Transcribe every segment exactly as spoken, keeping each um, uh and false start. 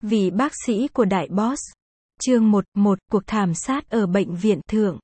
Vị bác sĩ của đại boss. Chương một, một, cuộc thảm sát ở bệnh viện thượng.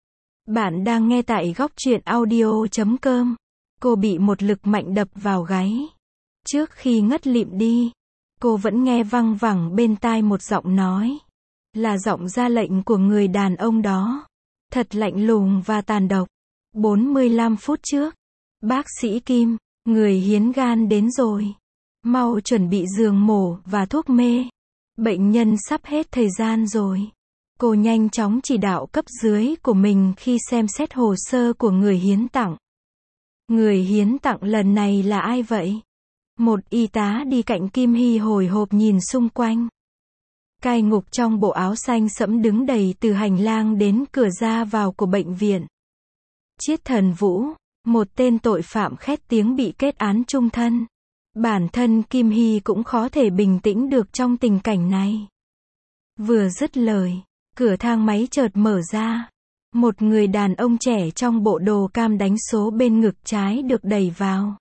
Bạn đang nghe tại góc truyện audio chấm com. Cô bị một lực mạnh đập vào gáy. Trước khi ngất lịm đi, cô vẫn nghe văng vẳng bên tai một giọng nói. Là giọng ra lệnh của người đàn ông đó. Thật lạnh lùng và tàn độc. bốn mươi lăm phút trước. Bác sĩ Kim, người hiến gan đến rồi. Mau chuẩn bị giường mổ và thuốc mê. Bệnh nhân sắp hết thời gian rồi. Cô nhanh chóng chỉ đạo cấp dưới của mình khi xem xét hồ sơ của người hiến tặng. Người hiến tặng lần này là ai vậy? Một y tá đi cạnh Kim Hy hồi hộp nhìn xung quanh. Cai ngục trong bộ áo xanh sẫm đứng đầy từ hành lang đến cửa ra vào của bệnh viện. Chiết Thần Vũ, một tên tội phạm khét tiếng bị kết án chung thân. Bản thân Kim Hy cũng khó thể bình tĩnh được trong tình cảnh này. Vừa dứt lời, cửa thang máy chợt mở ra. Một người đàn ông trẻ trong bộ đồ cam đánh số bên ngực trái được đẩy vào.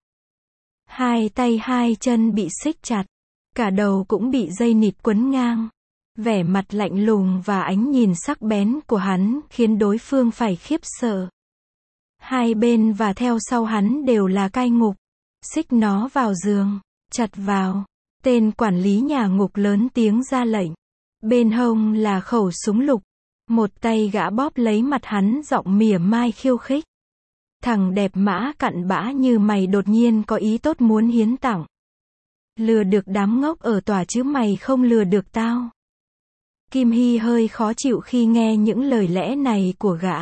Hai tay hai chân bị xích chặt, cả đầu cũng bị dây nịt quấn ngang. Vẻ mặt lạnh lùng và ánh nhìn sắc bén của hắn khiến đối phương phải khiếp sợ. Hai bên và theo sau hắn đều là cai ngục. Xích nó vào giường, chặt vào. Tên quản lý nhà ngục lớn tiếng ra lệnh. Bên hông là khẩu súng lục. Một tay gã bóp lấy mặt hắn, giọng mỉa mai khiêu khích. Thằng đẹp mã cặn bã như mày đột nhiên có ý tốt muốn hiến tặng. Lừa được đám ngốc ở tòa chứ mày không lừa được tao. Kim Hy hơi khó chịu khi nghe những lời lẽ này của gã.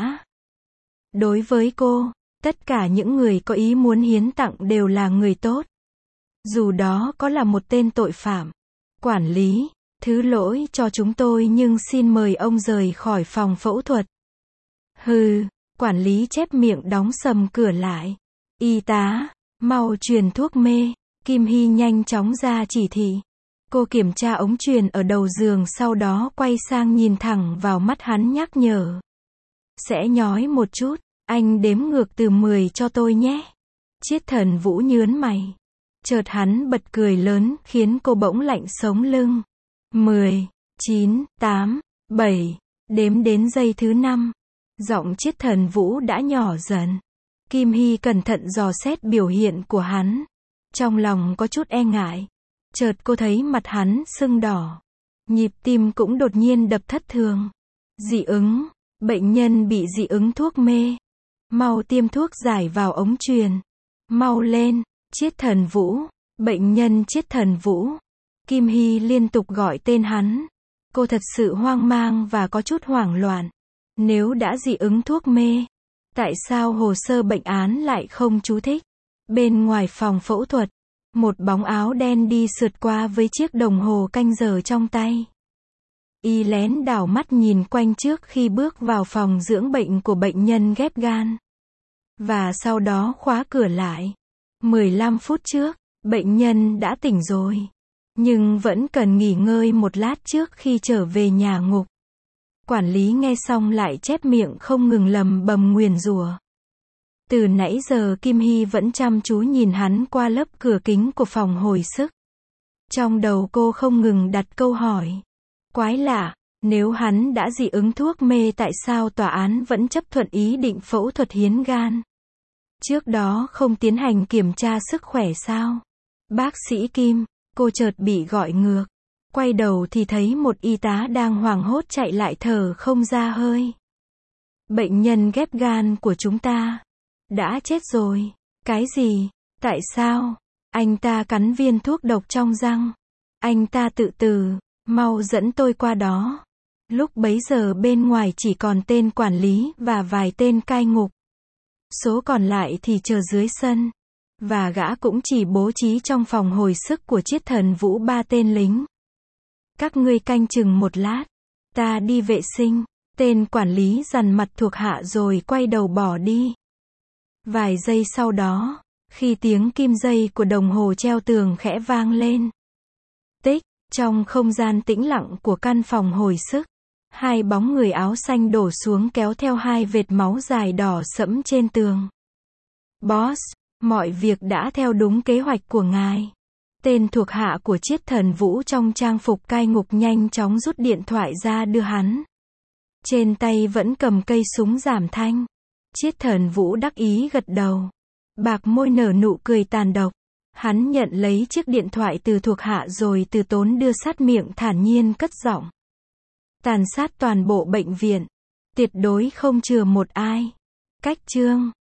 Đối với cô, tất cả những người có ý muốn hiến tặng đều là người tốt. Dù đó có là một tên tội phạm. Quản lý, thứ lỗi cho chúng tôi nhưng xin mời ông rời khỏi phòng phẫu thuật. Hừ, quản lý chép miệng đóng sầm cửa lại. Y tá, mau truyền thuốc mê. Kim Hy nhanh chóng ra chỉ thị. Cô kiểm tra ống truyền ở đầu giường, sau đó quay sang nhìn thẳng vào mắt hắn nhắc nhở. Sẽ nhói một chút. Anh đếm ngược từ mười cho tôi nhé. Chiết Thần Vũ nhớn mày. Chợt hắn bật cười lớn khiến cô bỗng lạnh sống lưng. mười, chín, tám, bảy. Đếm đến giây thứ năm. Giọng Chiết Thần Vũ đã nhỏ dần. Kim Hy cẩn thận dò xét biểu hiện của hắn. Trong lòng có chút e ngại. Chợt cô thấy mặt hắn sưng đỏ. Nhịp tim cũng đột nhiên đập thất thường. Dị ứng. Bệnh nhân bị dị ứng thuốc mê. Mau tiêm thuốc giải vào ống truyền. Mau lên. Chiết Thần Vũ. Bệnh nhân Chiết Thần Vũ. Kim Hy liên tục gọi tên hắn. Cô thật sự hoang mang và có chút hoảng loạn. Nếu đã dị ứng thuốc mê, tại sao hồ sơ bệnh án lại không chú thích? Bên ngoài phòng phẫu thuật, một bóng áo đen đi sượt qua với chiếc đồng hồ canh giờ trong tay. Y lén đảo mắt nhìn quanh trước khi bước vào phòng dưỡng bệnh của bệnh nhân ghép gan. Và sau đó khóa cửa lại. mười lăm phút trước, bệnh nhân đã tỉnh rồi. Nhưng vẫn cần nghỉ ngơi một lát trước khi trở về nhà ngục. Quản lý nghe xong lại chép miệng không ngừng lầm bầm nguyền rủa. Từ nãy giờ Kim Hy vẫn chăm chú nhìn hắn qua lớp cửa kính của phòng hồi sức. Trong đầu cô không ngừng đặt câu hỏi. Quái lạ, nếu hắn đã dị ứng thuốc mê tại sao tòa án vẫn chấp thuận ý định phẫu thuật hiến gan? Trước đó không tiến hành kiểm tra sức khỏe sao? Bác sĩ Kim, cô chợt bị gọi ngược. Quay đầu thì thấy một y tá đang hoảng hốt chạy lại thở không ra hơi. Bệnh nhân ghép gan của chúng ta đã chết rồi. Cái gì? Tại sao? Anh ta cắn viên thuốc độc trong răng. Anh ta tự tử. Mau dẫn tôi qua đó. Lúc bấy giờ bên ngoài chỉ còn tên quản lý và vài tên cai ngục. Số còn lại thì chờ dưới sân. Và gã cũng chỉ bố trí trong phòng hồi sức của Chiết Thần Vũ ba tên lính. Các ngươi canh chừng một lát. Ta đi vệ sinh. Tên quản lý dằn mặt thuộc hạ rồi quay đầu bỏ đi. Vài giây sau đó, khi tiếng kim dây của đồng hồ treo tường khẽ vang lên. Tích, trong không gian tĩnh lặng của căn phòng hồi sức, hai bóng người áo xanh đổ xuống kéo theo hai vệt máu dài đỏ sẫm trên tường. Boss, mọi việc đã theo đúng kế hoạch của ngài. Tên thuộc hạ của Chiết Thần Vũ trong trang phục cai ngục nhanh chóng rút điện thoại ra đưa hắn. Trên tay vẫn cầm cây súng giảm thanh. Chiết Thần Vũ đắc ý gật đầu. Bạc môi nở nụ cười tàn độc. Hắn nhận lấy chiếc điện thoại từ thuộc hạ rồi từ tốn đưa sát miệng thản nhiên cất giọng. Tàn sát toàn bộ bệnh viện. Tuyệt đối không chừa một ai. Cách chương